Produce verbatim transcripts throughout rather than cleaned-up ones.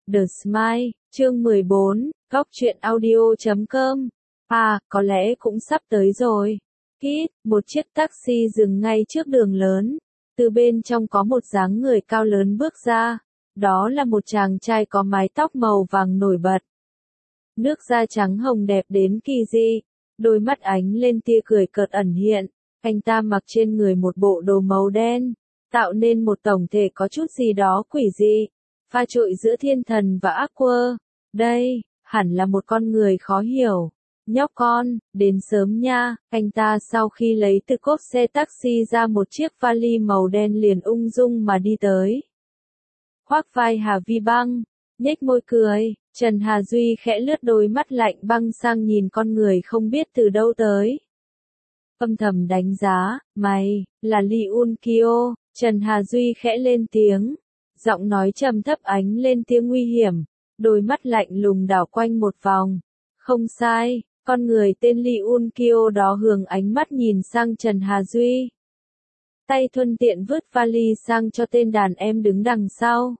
The Smile, chương mười bốn, góc truyện audio chấm com. À, có lẽ cũng sắp tới rồi. Kít, một chiếc taxi dừng ngay trước đường lớn. Từ bên trong có một dáng người cao lớn bước ra. Đó là một chàng trai có mái tóc màu vàng nổi bật. Nước da trắng hồng đẹp đến kỳ dị. Đôi mắt ánh lên tia cười cợt ẩn hiện. Anh ta mặc trên người một bộ đồ màu đen, tạo nên một tổng thể có chút gì đó quỷ dị, pha trộn giữa thiên thần và ác quơ. Đây, hẳn là một con người khó hiểu. Nhóc con, đến sớm nha. Anh ta sau khi lấy từ cốp xe taxi ra một chiếc vali màu đen liền ung dung mà đi tới. Khoác vai Hà Vi Băng, nhếch môi cười, Trần Hà Duy khẽ lướt đôi mắt lạnh băng sang nhìn con người không biết từ đâu tới. Âm thầm đánh giá, mày, là Lee Un Kyo. Trần Hà Duy khẽ lên tiếng, giọng nói trầm thấp ánh lên tiếng nguy hiểm, đôi mắt lạnh lùng đảo quanh một vòng. Không sai, con người tên Lee Un Kyo đó hướng ánh mắt nhìn sang Trần Hà Duy. Tay thuận tiện vứt vali sang cho tên đàn em đứng đằng sau.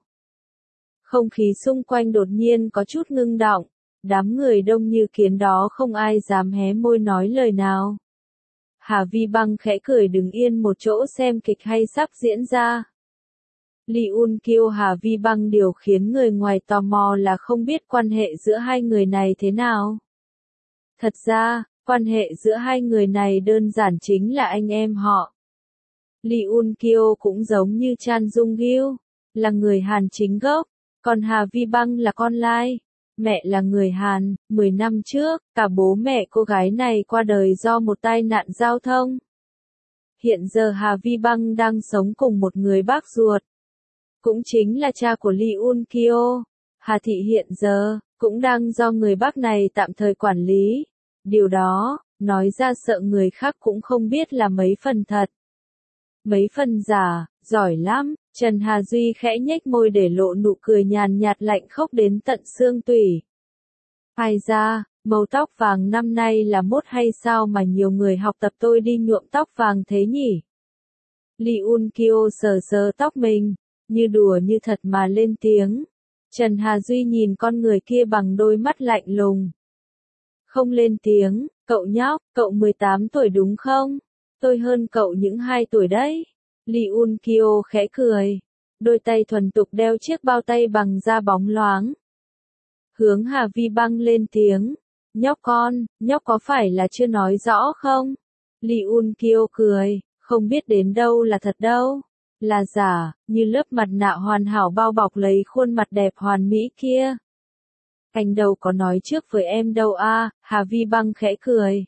Không khí xung quanh đột nhiên có chút ngưng động, đám người đông như kiến đó không ai dám hé môi nói lời nào. Hà Vi Băng khẽ cười đứng yên một chỗ xem kịch hay sắp diễn ra. Lee Un Kyo Hà Vi Băng điều khiến người ngoài tò mò là không biết quan hệ giữa hai người này thế nào. Thật ra, quan hệ giữa hai người này đơn giản chính là anh em họ. Lee Un Kyo cũng giống như Chan Dung Gil, là người Hàn chính gốc, còn Hà Vi Băng là con lai. Mẹ là người Hàn, mười năm trước, cả bố mẹ cô gái này qua đời do một tai nạn giao thông. Hiện giờ Hà Vi Băng đang sống cùng một người bác ruột. Cũng chính là cha của Lee Un Kyo. Hà Thị hiện giờ, cũng đang do người bác này tạm thời quản lý. Điều đó, nói ra sợ người khác cũng không biết là mấy phần thật. Mấy phần giả, giỏi lắm. Trần Hà Duy khẽ nhếch môi để lộ nụ cười nhàn nhạt lạnh khốc đến tận xương tủy. Ai ra, màu tóc vàng năm nay là mốt hay sao mà nhiều người học tập tôi đi nhuộm tóc vàng thế nhỉ? Lee Un Kyo sờ sờ tóc mình, như đùa như thật mà lên tiếng. Trần Hà Duy nhìn con người kia bằng đôi mắt lạnh lùng. Không lên tiếng, cậu nhóc, cậu mười tám tuổi đúng không? Tôi hơn cậu những hai tuổi đấy. Lee Un Kyo khẽ cười, đôi tay thuần tục đeo chiếc bao tay bằng da bóng loáng. Hướng Hà Vi Băng lên tiếng, nhóc con, nhóc có phải là chưa nói rõ không? Lee Un Kyo cười, không biết đến đâu là thật đâu, là giả, như lớp mặt nạ hoàn hảo bao bọc lấy khuôn mặt đẹp hoàn mỹ kia. Anh đâu có nói trước với em đâu a. Hà Vi Băng khẽ cười.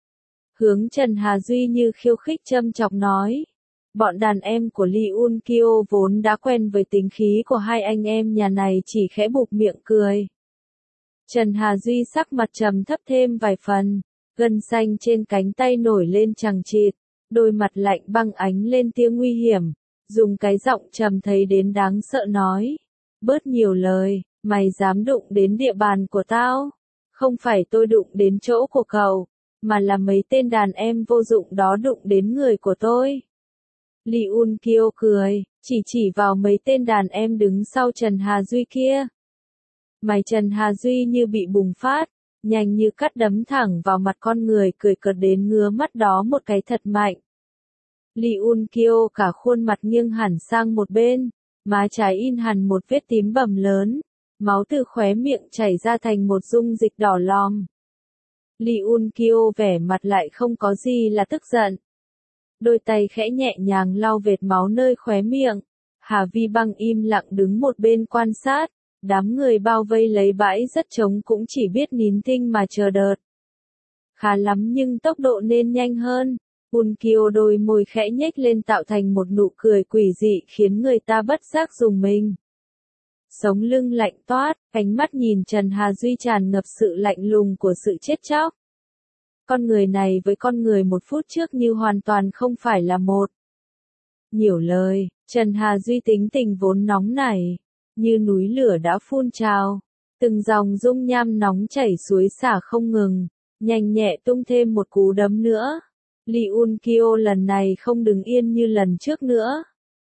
Hướng Trần Hà Duy như khiêu khích châm chọc nói. Bọn đàn em của Lee Un Kyo vốn đã quen với tính khí của hai anh em nhà này chỉ khẽ bụp miệng cười. Trần Hà Duy sắc mặt trầm thấp thêm vài phần, gân xanh trên cánh tay nổi lên chằng chịt, đôi mặt lạnh băng ánh lên tia nguy hiểm, dùng cái giọng trầm thấy đến đáng sợ nói. Bớt nhiều lời, mày dám đụng đến địa bàn của tao? Không phải tôi đụng đến chỗ của cậu, mà là mấy tên đàn em vô dụng đó đụng đến người của tôi. Lee Un Kyo cười, chỉ chỉ vào mấy tên đàn em đứng sau Trần Hà Duy kia. Mày Trần Hà Duy như bị bùng phát, nhanh như cắt đấm thẳng vào mặt con người cười cợt đến ngứa mắt đó một cái thật mạnh. Lee Un Kyo cả khuôn mặt nghiêng hẳn sang một bên, má trái in hẳn một vết tím bầm lớn, máu từ khóe miệng chảy ra thành một dung dịch đỏ lòm. Lee Un Kyo vẻ mặt lại không có gì là tức giận. Đôi tay khẽ nhẹ nhàng lau vệt máu nơi khóe miệng. Hà Vi Băng im lặng đứng một bên quan sát, đám người bao vây lấy bãi rất trống cũng chỉ biết nín thinh mà chờ đợi. Khá lắm nhưng tốc độ nên nhanh hơn. Un Kyo đôi môi khẽ nhếch lên tạo thành một nụ cười quỷ dị khiến người ta bất giác rùng mình. Sống lưng lạnh toát, ánh mắt nhìn Trần Hà Duy tràn ngập sự lạnh lùng của sự chết chóc. Con người này với con người một phút trước như hoàn toàn không phải là một. Nhiều lời, Trần Hà Duy tính tình vốn nóng nảy, như núi lửa đã phun trào, từng dòng dung nham nóng chảy suối xả không ngừng, nhanh nhẹ tung thêm một cú đấm nữa. Lee Un Kyo lần này không đứng yên như lần trước nữa.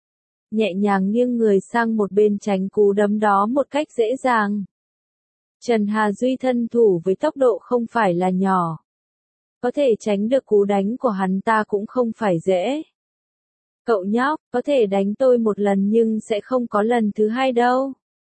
nhẹ nhàng nghiêng người sang một bên tránh cú đấm đó một cách dễ dàng. Trần Hà Duy thân thủ với tốc độ không phải là nhỏ. Có thể tránh được cú đánh của hắn ta cũng không phải dễ. Cậu nhóc, có thể đánh tôi một lần nhưng sẽ không có lần thứ hai đâu.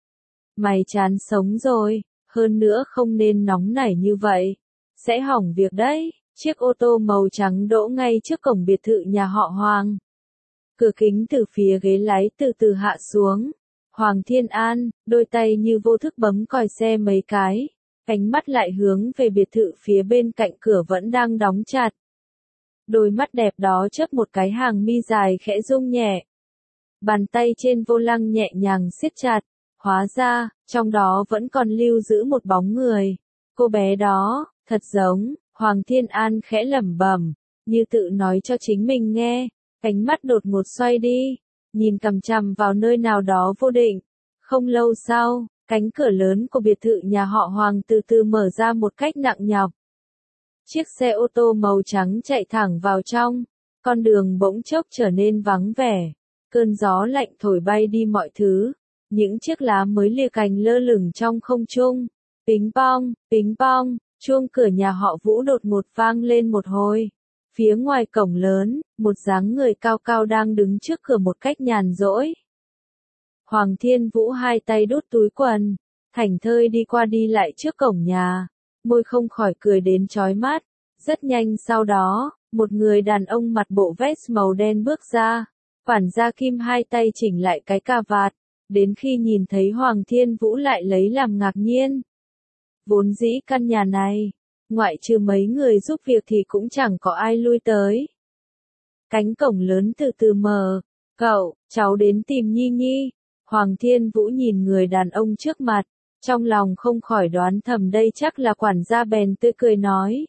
Mày chán sống rồi, hơn nữa không nên nóng nảy như vậy. Sẽ hỏng việc đấy. Chiếc ô tô màu trắng đỗ ngay trước cổng biệt thự nhà họ Hoàng. Cửa kính từ phía ghế lái từ từ hạ xuống. Hoàng Thiên An, đôi tay như vô thức bấm còi xe mấy cái, ánh mắt lại hướng về biệt thự phía bên cạnh cửa vẫn đang đóng chặt. Đôi mắt đẹp đó chớp một cái hàng mi dài khẽ rung nhẹ. Bàn tay trên vô lăng nhẹ nhàng siết chặt, hóa ra, trong đó vẫn còn lưu giữ một bóng người. Cô bé đó, thật giống, Hoàng Thiên An khẽ lẩm bẩm, như tự nói cho chính mình nghe, ánh mắt đột ngột xoay đi, nhìn cằm chằm vào nơi nào đó vô định. Không lâu sau, cánh cửa lớn của biệt thự nhà họ Hoàng từ từ mở ra một cách nặng nhọc. Chiếc xe ô tô màu trắng chạy thẳng vào trong, con đường bỗng chốc trở nên vắng vẻ, cơn gió lạnh thổi bay đi mọi thứ, những chiếc lá mới lìa cành lơ lửng trong không trung. Pính pong, pính pong, chuông cửa nhà họ Vũ đột ngột vang lên một hồi. Phía ngoài cổng lớn, một dáng người cao cao đang đứng trước cửa một cách nhàn rỗi. Hoàng Thiên Vũ hai tay đút túi quần, thảnh thơi đi qua đi lại trước cổng nhà, môi không khỏi cười đến chói mắt. Rất nhanh sau đó, một người đàn ông mặc bộ vest màu đen bước ra, quản gia Kim hai tay chỉnh lại cái cà vạt, đến khi nhìn thấy Hoàng Thiên Vũ lại lấy làm ngạc nhiên. Vốn dĩ căn nhà này, ngoại trừ mấy người giúp việc thì cũng chẳng có ai lui tới. Cánh cổng lớn từ từ mở, cậu, cháu đến tìm Nhi Nhi. Hoàng Thiên Vũ nhìn người đàn ông trước mặt, trong lòng không khỏi đoán thầm đây chắc là quản gia bèn tươi cười nói.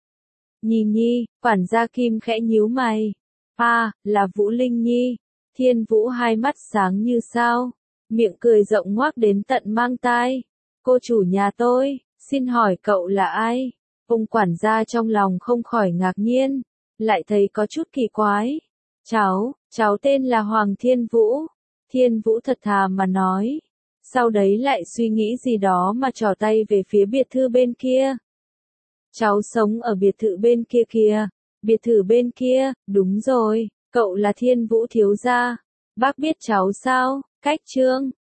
Nhi Nhi, quản gia Kim khẽ nhíu mày. À, là Vũ Linh Nhi. Thiên Vũ hai mắt sáng như sao, miệng cười rộng ngoác đến tận mang tai. Cô chủ nhà tôi, xin hỏi cậu là ai? Ông quản gia trong lòng không khỏi ngạc nhiên, lại thấy có chút kỳ quái. Cháu, cháu tên là Hoàng Thiên Vũ. Thiên Vũ thật thà mà nói. Sau đấy lại suy nghĩ gì đó mà trỏ tay về phía biệt thự bên kia. Cháu sống ở biệt thự bên kia kìa. Biệt thự bên kia, đúng rồi, cậu là Thiên Vũ thiếu gia. Bác biết cháu sao? Cách Trương,